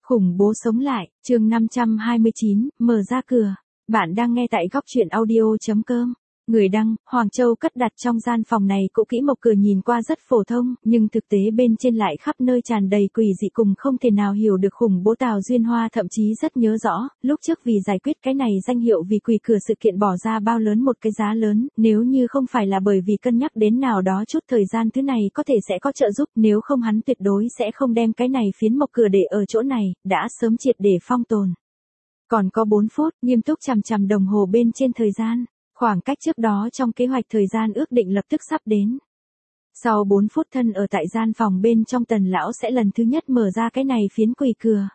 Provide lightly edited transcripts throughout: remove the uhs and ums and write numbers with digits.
Khủng bố sống lại, chương 529, mở ra cửa. Bạn đang nghe tại góc truyện audio.com. Người đăng, Hoàng Châu cất đặt trong gian phòng này cũ kỹ một cửa nhìn qua rất phổ thông, nhưng thực tế bên trên lại khắp nơi tràn đầy quỷ dị cùng không thể nào hiểu được khủng bố. Tào Duyên Hoa thậm chí rất nhớ rõ, lúc trước vì giải quyết cái này danh hiệu vì quỷ cửa sự kiện bỏ ra bao lớn một cái giá lớn, nếu như không phải là bởi vì cân nhắc đến nào đó chút thời gian thứ này có thể sẽ có trợ giúp, nếu không hắn tuyệt đối sẽ không đem cái này phiến mộc cửa để ở chỗ này, đã sớm triệt để phong tồn. Còn có 4 phút, nghiêm túc chằm chằm đồng hồ bên trên thời gian. Khoảng cách trước đó trong kế hoạch thời gian ước định lập tức sắp đến. Sau 4 phút thân ở tại gian phòng bên trong Tần lão sẽ lần thứ nhất mở ra cái này phiến quỷ cửa.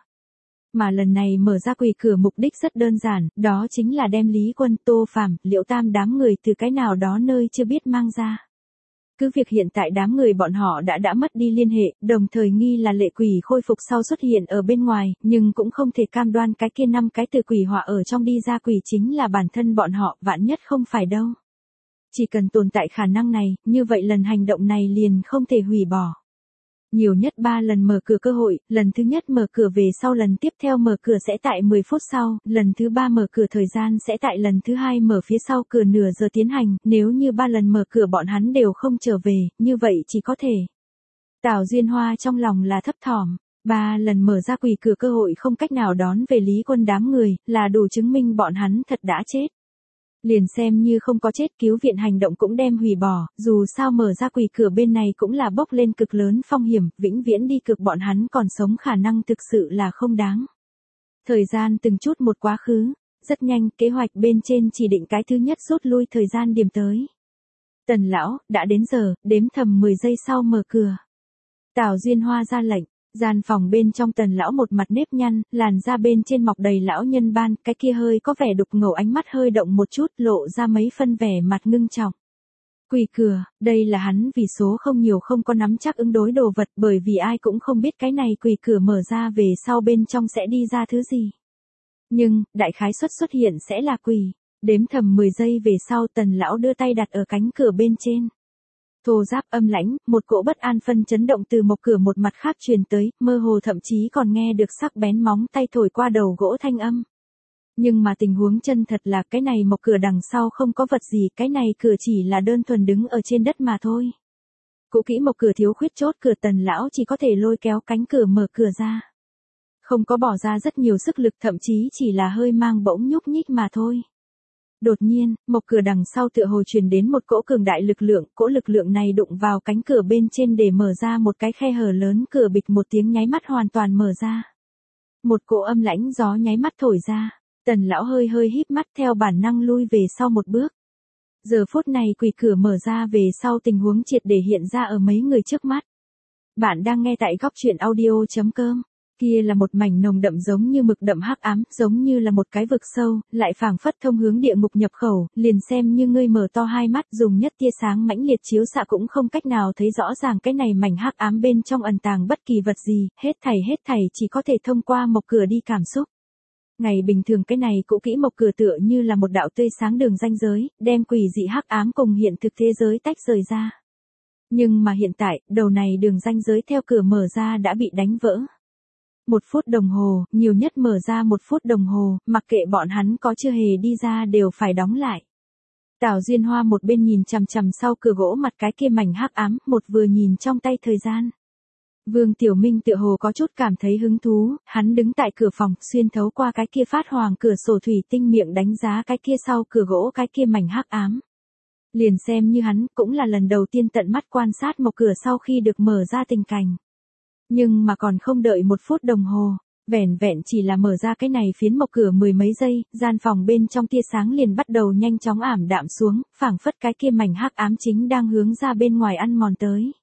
Mà lần này mở ra quỷ cửa mục đích rất đơn giản, đó chính là đem Lý Quân, Tô Phàm, Liễu Tam đám người từ cái nào đó nơi chưa biết mang ra. Cứ việc hiện tại đám người bọn họ đã mất đi liên hệ, đồng thời nghi là lệ quỷ khôi phục sau xuất hiện ở bên ngoài, nhưng cũng không thể cam đoan cái kia 5 cái từ quỷ họa ở trong đi ra quỷ chính là bản thân bọn họ, vạn nhất không phải đâu. Chỉ cần tồn tại khả năng này, như vậy lần hành động này liền không thể hủy bỏ. Nhiều nhất 3 lần mở cửa cơ hội, lần thứ nhất mở cửa về sau lần tiếp theo mở cửa sẽ tại 10 phút sau, lần thứ 3 mở cửa thời gian sẽ tại lần thứ 2 mở phía sau cửa nửa giờ tiến hành, nếu như 3 lần mở cửa bọn hắn đều không trở về, như vậy chỉ có thể. Tào Duyên Hoa trong lòng là thấp thỏm, 3 lần mở ra quỷ cửa cơ hội không cách nào đón về Lý Quân đám người, là đủ chứng minh bọn hắn thật đã chết. Liền xem như không có chết cứu viện hành động cũng đem hủy bỏ, dù sao mở ra quỷ cửa bên này cũng là bốc lên cực lớn phong hiểm, vĩnh viễn đi cực bọn hắn còn sống khả năng thực sự là không đáng. Thời gian từng chút một quá khứ, rất nhanh kế hoạch bên trên chỉ định cái thứ nhất rút lui thời gian điểm tới. Tần lão, đã đến giờ, đếm thầm 10 giây sau mở cửa. Tào Duyên Hoa ra lệnh. Gian phòng bên trong Tần lão một mặt nếp nhăn, làn da bên trên mọc đầy lão nhân ban, cái kia hơi có vẻ đục ngầu ánh mắt hơi động một chút, lộ ra mấy phân vẻ mặt ngưng trọng. Quỷ cửa, đây là hắn vì số không nhiều không có nắm chắc ứng đối đồ vật, bởi vì ai cũng không biết cái này quỷ cửa mở ra về sau bên trong sẽ đi ra thứ gì. Nhưng, đại khái suất xuất hiện sẽ là quỷ. Đếm thầm 10 giây về sau Tần lão đưa tay đặt ở cánh cửa bên trên. Thô giáp âm lãnh, một cỗ bất an phân chấn động từ mộc cửa một mặt khác truyền tới, mơ hồ thậm chí còn nghe được sắc bén móng tay thổi qua đầu gỗ thanh âm. Nhưng mà tình huống chân thật là cái này mộc cửa đằng sau không có vật gì, cái này cửa chỉ là đơn thuần đứng ở trên đất mà thôi. Cũ kỹ mộc cửa thiếu khuyết chốt cửa Tần lão chỉ có thể lôi kéo cánh cửa mở cửa ra. Không có bỏ ra rất nhiều sức lực, thậm chí chỉ là hơi mang bỗng nhúc nhích mà thôi. Đột nhiên, mộc cửa đằng sau tựa hồ truyền đến một cỗ cường đại lực lượng, cỗ lực lượng này đụng vào cánh cửa bên trên để mở ra một cái khe hở lớn, cửa bịch một tiếng nháy mắt hoàn toàn mở ra. Một cỗ âm lãnh gió nháy mắt thổi ra, Tần lão hơi híp mắt theo bản năng lui về sau một bước. Giờ phút này quỷ cửa mở ra về sau tình huống triệt để hiện ra ở mấy người trước mắt. Bạn đang nghe tại góc truyện audio.com. Kia là một mảnh nồng đậm giống như mực đậm hắc ám, giống như là một cái vực sâu, lại phảng phất thông hướng địa ngục nhập khẩu, liền xem như ngươi mở to hai mắt dùng nhất tia sáng mãnh liệt chiếu xạ cũng không cách nào thấy rõ ràng cái này mảnh hắc ám bên trong ẩn tàng bất kỳ vật gì, hết thảy chỉ có thể thông qua mộc cửa đi cảm xúc. Ngày bình thường cái này cũ kỹ mộc cửa tựa như là một đạo tươi sáng đường ranh giới, đem quỷ dị hắc ám cùng hiện thực thế giới tách rời ra. Nhưng mà hiện tại, đầu này đường ranh giới theo cửa mở ra đã bị đánh vỡ. 1 phút đồng hồ, nhiều nhất mở ra 1 phút đồng hồ, mặc kệ bọn hắn có chưa hề đi ra đều phải đóng lại. Tào Duyên Hoa một bên nhìn chằm chằm sau cửa gỗ mặt cái kia mảnh hắc ám, một vừa nhìn trong tay thời gian. Vương Tiểu Minh tựa hồ có chút cảm thấy hứng thú, hắn đứng tại cửa phòng, xuyên thấu qua cái kia phát hoàng cửa sổ thủy tinh miệng đánh giá cái kia sau cửa gỗ cái kia mảnh hắc ám. Liền xem như hắn, cũng là lần đầu tiên tận mắt quan sát một cửa sau khi được mở ra tình cảnh. Nhưng mà còn không đợi 1 phút đồng hồ, vẻn vẹn chỉ là mở ra cái này phiến mộc cửa 10 mấy giây, gian phòng bên trong tia sáng liền bắt đầu nhanh chóng ảm đạm xuống, phảng phất cái kia mảnh hắc ám chính đang hướng ra bên ngoài ăn mòn tới.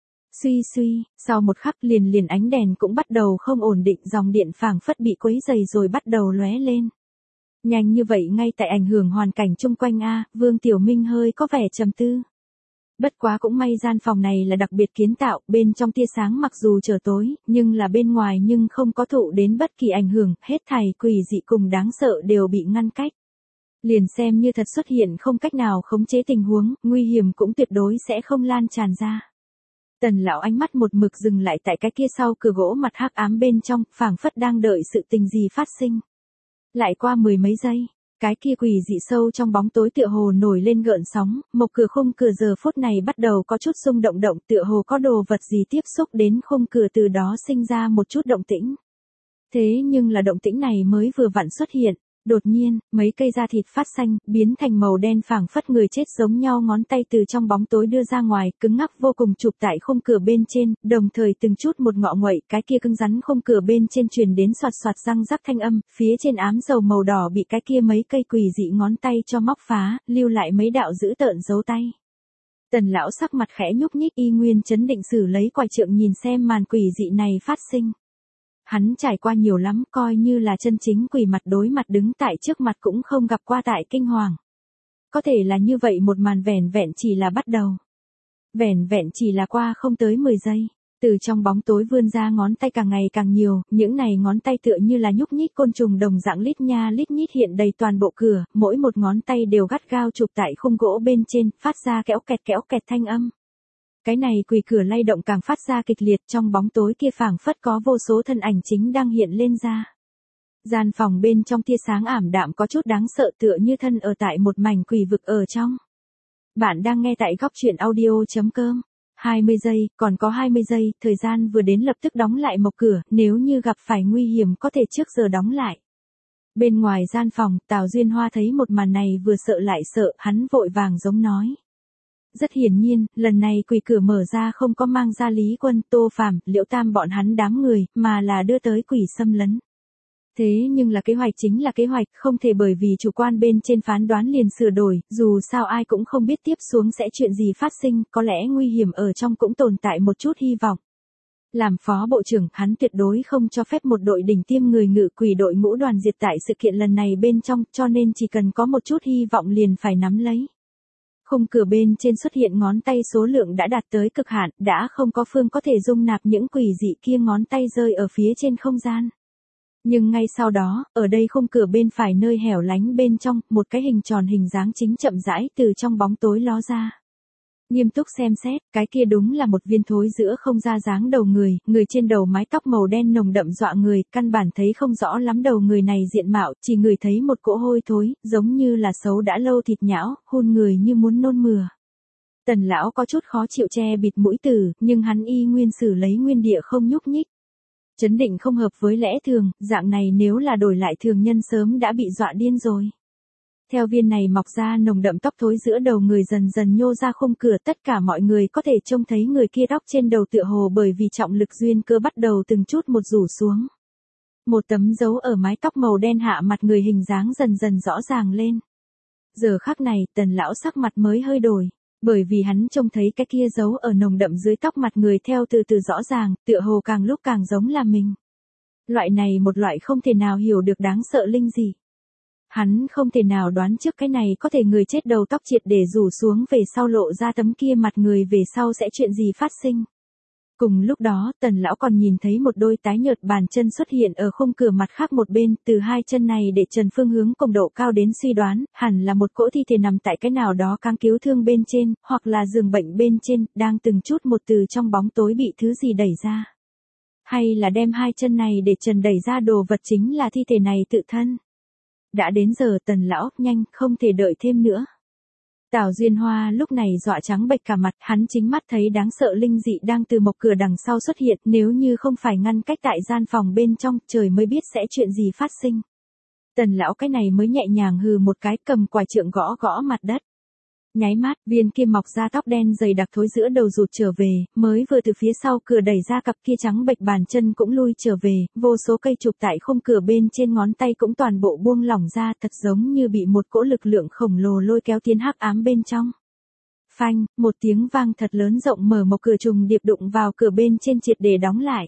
Suy, sau một khắc liền ánh đèn cũng bắt đầu không ổn định, dòng điện phảng phất bị quấy dày rồi bắt đầu lóe lên. Nhanh như vậy ngay tại ảnh hưởng hoàn cảnh chung quanh a, Vương Tiểu Minh hơi có vẻ trầm tư. Bất quá cũng may gian phòng này là đặc biệt kiến tạo, bên trong tia sáng mặc dù trở tối, nhưng là bên ngoài nhưng không có thụ đến bất kỳ ảnh hưởng, hết thảy quỷ dị cùng đáng sợ đều bị ngăn cách. Liền xem như thật xuất hiện không cách nào khống chế tình huống, nguy hiểm cũng tuyệt đối sẽ không lan tràn ra. Tần lão ánh mắt một mực dừng lại tại cái kia sau cửa gỗ mặt hắc ám bên trong, phảng phất đang đợi sự tình gì phát sinh. Lại qua mười mấy giây, cái kia quỷ dị sâu trong bóng tối tựa hồ nổi lên gợn sóng, một cửa khung cửa giờ phút này bắt đầu có chút xung động động, tựa hồ có đồ vật gì tiếp xúc đến khung cửa, từ đó sinh ra một chút động tĩnh. Thế nhưng là động tĩnh này mới vừa vặn xuất hiện, đột nhiên, mấy cây da thịt phát xanh, biến thành màu đen phảng phất người chết giống nhau ngón tay từ trong bóng tối đưa ra ngoài, cứng ngắc vô cùng chụp tại khung cửa bên trên, đồng thời từng chút một ngọ nguậy, cái kia cứng rắn khung cửa bên trên truyền đến xoạt xoạt răng rắc thanh âm, phía trên ám dầu màu đỏ bị cái kia mấy cây quỷ dị ngón tay cho móc phá, lưu lại mấy đạo dữ tợn dấu tay. Tần lão sắc mặt khẽ nhúc nhích, y nguyên chấn định xử lấy quải trượng nhìn xem màn quỷ dị này phát sinh. Hắn trải qua nhiều lắm, coi như là chân chính quỷ mặt đối mặt đứng tại trước mặt cũng không gặp qua tại kinh hoàng. Có thể là như vậy một màn vẻn vẹn chỉ là bắt đầu. Vẻn vẹn chỉ là qua không tới 10 giây. Từ trong bóng tối vươn ra ngón tay càng ngày càng nhiều, những này ngón tay tựa như là nhúc nhích côn trùng đồng dạng lít nha lít nhít hiện đầy toàn bộ cửa, mỗi một ngón tay đều gắt gao chụp tại khung gỗ bên trên, phát ra kéo kẹt thanh âm. Cái này quỷ cửa lay động càng phát ra kịch liệt, trong bóng tối kia phảng phất có vô số thân ảnh chính đang hiện lên ra. Gian phòng bên trong tia sáng ảm đạm có chút đáng sợ, tựa như thân ở tại một mảnh quỷ vực ở trong. Bạn đang nghe tại góc truyện audio.com. 20 giây, còn có 20 giây, thời gian vừa đến lập tức đóng lại mộc cửa, nếu như gặp phải nguy hiểm có thể trước giờ đóng lại. Bên ngoài gian phòng, Tào Duyên Hoa thấy một màn này vừa sợ lại sợ, hắn vội vàng giống nói. Rất hiển nhiên, lần này quỷ cửa mở ra không có mang ra Lý Quân, Tô Phàm, Liễu Tam bọn hắn đám người, mà là đưa tới quỷ xâm lấn. Thế nhưng là kế hoạch chính là kế hoạch, không thể bởi vì chủ quan bên trên phán đoán liền sửa đổi, dù sao ai cũng không biết tiếp xuống sẽ chuyện gì phát sinh, có lẽ nguy hiểm ở trong cũng tồn tại một chút hy vọng. Làm phó bộ trưởng, hắn tuyệt đối không cho phép một đội đỉnh tiêm người ngự quỷ đội ngũ đoàn diệt tại sự kiện lần này bên trong, cho nên chỉ cần có một chút hy vọng liền phải nắm lấy. Khung cửa bên trên xuất hiện ngón tay số lượng đã đạt tới cực hạn, đã không có phương có thể dung nạp những quỷ dị kia ngón tay rơi ở phía trên không gian. Nhưng ngay sau đó, ở đây khung cửa bên phải nơi hẻo lánh bên trong, một cái hình tròn hình dáng chính chậm rãi từ trong bóng tối ló ra. Nghiêm túc xem xét, cái kia đúng là một viên thối giữa không ra dáng đầu người, người trên đầu mái tóc màu đen nồng đậm dọa người, căn bản thấy không rõ lắm đầu người này diện mạo, chỉ người thấy một cỗ hôi thối, giống như là xấu đã lâu thịt nhão, hun người như muốn nôn mửa. Tần lão có chút khó chịu che bịt mũi từ, nhưng hắn y nguyên xử lấy nguyên địa không nhúc nhích. Chấn định không hợp với lẽ thường, dạng này nếu là đổi lại thường nhân sớm đã bị dọa điên rồi. Theo viên này mọc ra nồng đậm tóc thối giữa đầu người dần dần nhô ra khung cửa, tất cả mọi người có thể trông thấy người kia tóc trên đầu tựa hồ bởi vì trọng lực duyên cơ bắt đầu từng chút một rủ xuống. Một tấm dấu ở mái tóc màu đen hạ mặt người hình dáng dần dần rõ ràng lên. Giờ khắc này, Tần lão sắc mặt mới hơi đổi, bởi vì hắn trông thấy cái kia dấu ở nồng đậm dưới tóc mặt người theo từ từ rõ ràng, tựa hồ càng lúc càng giống là mình. Loại này một loại không thể nào hiểu được đáng sợ linh dị. Hắn không thể nào đoán trước cái này có thể người chết đầu tóc triệt để rủ xuống về sau lộ ra tấm kia mặt người về sau sẽ chuyện gì phát sinh. Cùng lúc đó, Tần lão còn nhìn thấy một đôi tái nhợt bàn chân xuất hiện ở khung cửa mặt khác một bên, từ hai chân này để trần phương hướng cùng độ cao đến suy đoán, hẳn là một cỗ thi thể nằm tại cái nào đó cáng cứu thương bên trên, hoặc là giường bệnh bên trên, đang từng chút một từ trong bóng tối bị thứ gì đẩy ra. Hay là đem hai chân này để trần đẩy ra đồ vật chính là thi thể này tự thân. Đã đến giờ Tần lão, nhanh, không thể đợi thêm nữa. Tào Duyên Hoa lúc này dọa trắng bệch cả mặt, hắn chính mắt thấy đáng sợ linh dị đang từ mộc cửa đằng sau xuất hiện, nếu như không phải ngăn cách tại gian phòng bên trong, trời mới biết sẽ chuyện gì phát sinh. Tần lão cái này mới nhẹ nhàng hừ một cái, cầm quải trượng gõ gõ mặt đất. Nháy mắt, viên kia mọc ra tóc đen dày đặc thối giữa đầu rụt trở về, mới vừa từ phía sau cửa đẩy ra cặp kia trắng bệch bàn chân cũng lui trở về, vô số cây chụp tại khung cửa bên trên ngón tay cũng toàn bộ buông lỏng ra, thật giống như bị một cỗ lực lượng khổng lồ lôi kéo tiến hắc ám bên trong. Phanh, một tiếng vang thật lớn rộng mở một cửa trùng điệp đụng vào cửa bên trên triệt để đóng lại.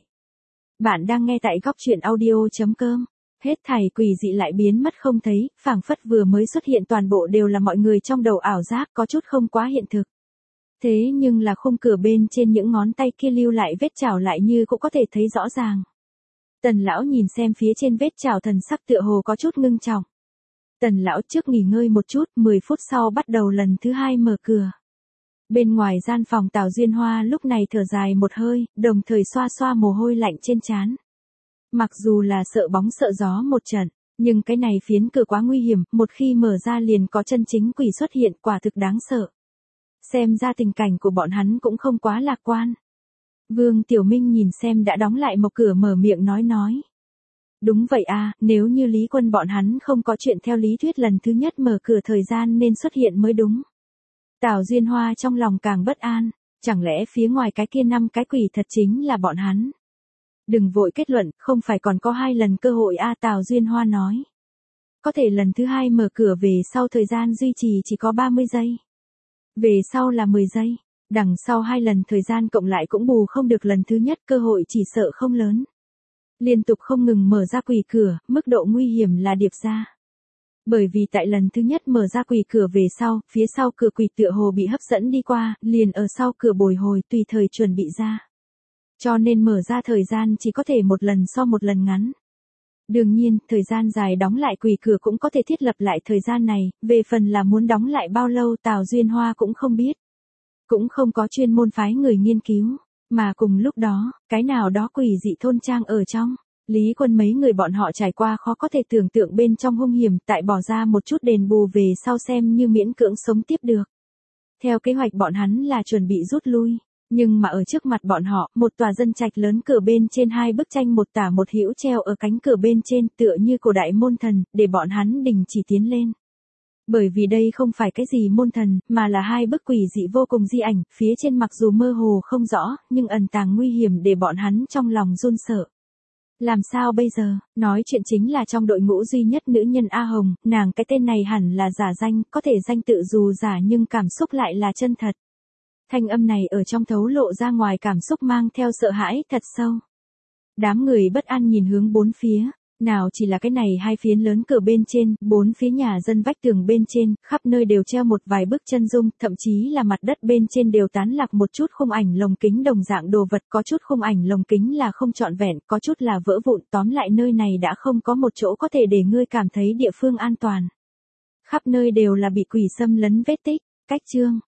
Bạn đang nghe tại góc truyện audio.com. Hết thảy quỷ dị lại biến mất không thấy, phảng phất vừa mới xuất hiện toàn bộ đều là mọi người trong đầu ảo giác, có chút không quá hiện thực. Thế nhưng là khung cửa bên trên những ngón tay kia lưu lại vết chảo lại như cũng có thể thấy rõ ràng. Tần lão nhìn xem phía trên vết chảo, thần sắc tựa hồ có chút ngưng trọng. Tần lão trước nghỉ ngơi một chút, 10 phút sau bắt đầu lần thứ hai mở cửa. Bên ngoài gian phòng Tào Duyên Hoa lúc này thở dài một hơi, đồng thời xoa xoa mồ hôi lạnh trên trán. Mặc dù là sợ bóng sợ gió một trận, nhưng cái này phiến cửa quá nguy hiểm, một khi mở ra liền có chân chính quỷ xuất hiện, quả thực đáng sợ. Xem ra tình cảnh của bọn hắn cũng không quá lạc quan. Vương Tiểu Minh nhìn xem đã đóng lại một cửa mở miệng nói. Đúng vậy à, nếu như Lý Quân bọn hắn không có chuyện theo lý thuyết lần thứ nhất mở cửa thời gian nên xuất hiện mới đúng. Tào Duyên Hoa trong lòng càng bất an, chẳng lẽ phía ngoài cái kia 5 cái quỷ thật chính là bọn hắn. Đừng vội kết luận, không phải còn có 2 lần cơ hội a Tào Duyên Hoa nói. Có thể lần thứ 2 mở cửa về sau thời gian duy trì chỉ có 30 giây. Về sau là 10 giây, đằng sau 2 lần thời gian cộng lại cũng bù không được lần thứ nhất, cơ hội chỉ sợ không lớn. Liên tục không ngừng mở ra quỷ cửa, mức độ nguy hiểm là điệp ra. Bởi vì tại lần thứ nhất mở ra quỷ cửa về sau, phía sau cửa quỷ tựa hồ bị hấp dẫn đi qua, liền ở sau cửa bồi hồi tùy thời chuẩn bị ra. Cho nên mở ra thời gian chỉ có thể một lần so một lần ngắn. Đương nhiên, thời gian dài đóng lại quỷ cửa cũng có thể thiết lập lại thời gian này, về phần là muốn đóng lại bao lâu Tào Duyên Hoa cũng không biết. Cũng không có chuyên môn phái người nghiên cứu, mà cùng lúc đó, cái nào đó quỷ dị thôn trang ở trong. Lý Quân mấy người bọn họ trải qua khó có thể tưởng tượng bên trong hung hiểm, tại bỏ ra một chút đền bù về sau xem như miễn cưỡng sống tiếp được. Theo kế hoạch bọn hắn là chuẩn bị rút lui, nhưng mà ở trước mặt bọn họ, một tòa dân trạch lớn cửa bên trên 2 bức tranh một tả một hữu treo ở cánh cửa bên trên tựa như cổ đại môn thần, để bọn hắn đình chỉ tiến lên. Bởi vì đây không phải cái gì môn thần, mà là 2 bức quỷ dị vô cùng di ảnh, phía trên mặc dù mơ hồ không rõ, nhưng ẩn tàng nguy hiểm để bọn hắn trong lòng run sợ. Làm sao bây giờ, nói chuyện chính là trong đội ngũ duy nhất nữ nhân A Hồng, nàng cái tên này hẳn là giả danh, có thể danh tự dù giả nhưng cảm xúc lại là chân thật. Thanh âm này ở trong thấu lộ ra ngoài cảm xúc mang theo sợ hãi thật sâu. Đám người bất an nhìn hướng bốn phía, nào chỉ là cái này 2 phiến lớn cửa bên trên, 4 phía nhà dân vách tường bên trên, khắp nơi đều treo một vài bức chân dung, thậm chí là mặt đất bên trên đều tán lạc một chút khung ảnh lồng kính đồng dạng đồ vật, có chút khung ảnh lồng kính là không trọn vẹn, có chút là vỡ vụn, tóm lại nơi này đã không có một chỗ có thể để ngươi cảm thấy địa phương an toàn. Khắp nơi đều là bị quỷ xâm lấn vết tích, cách chương.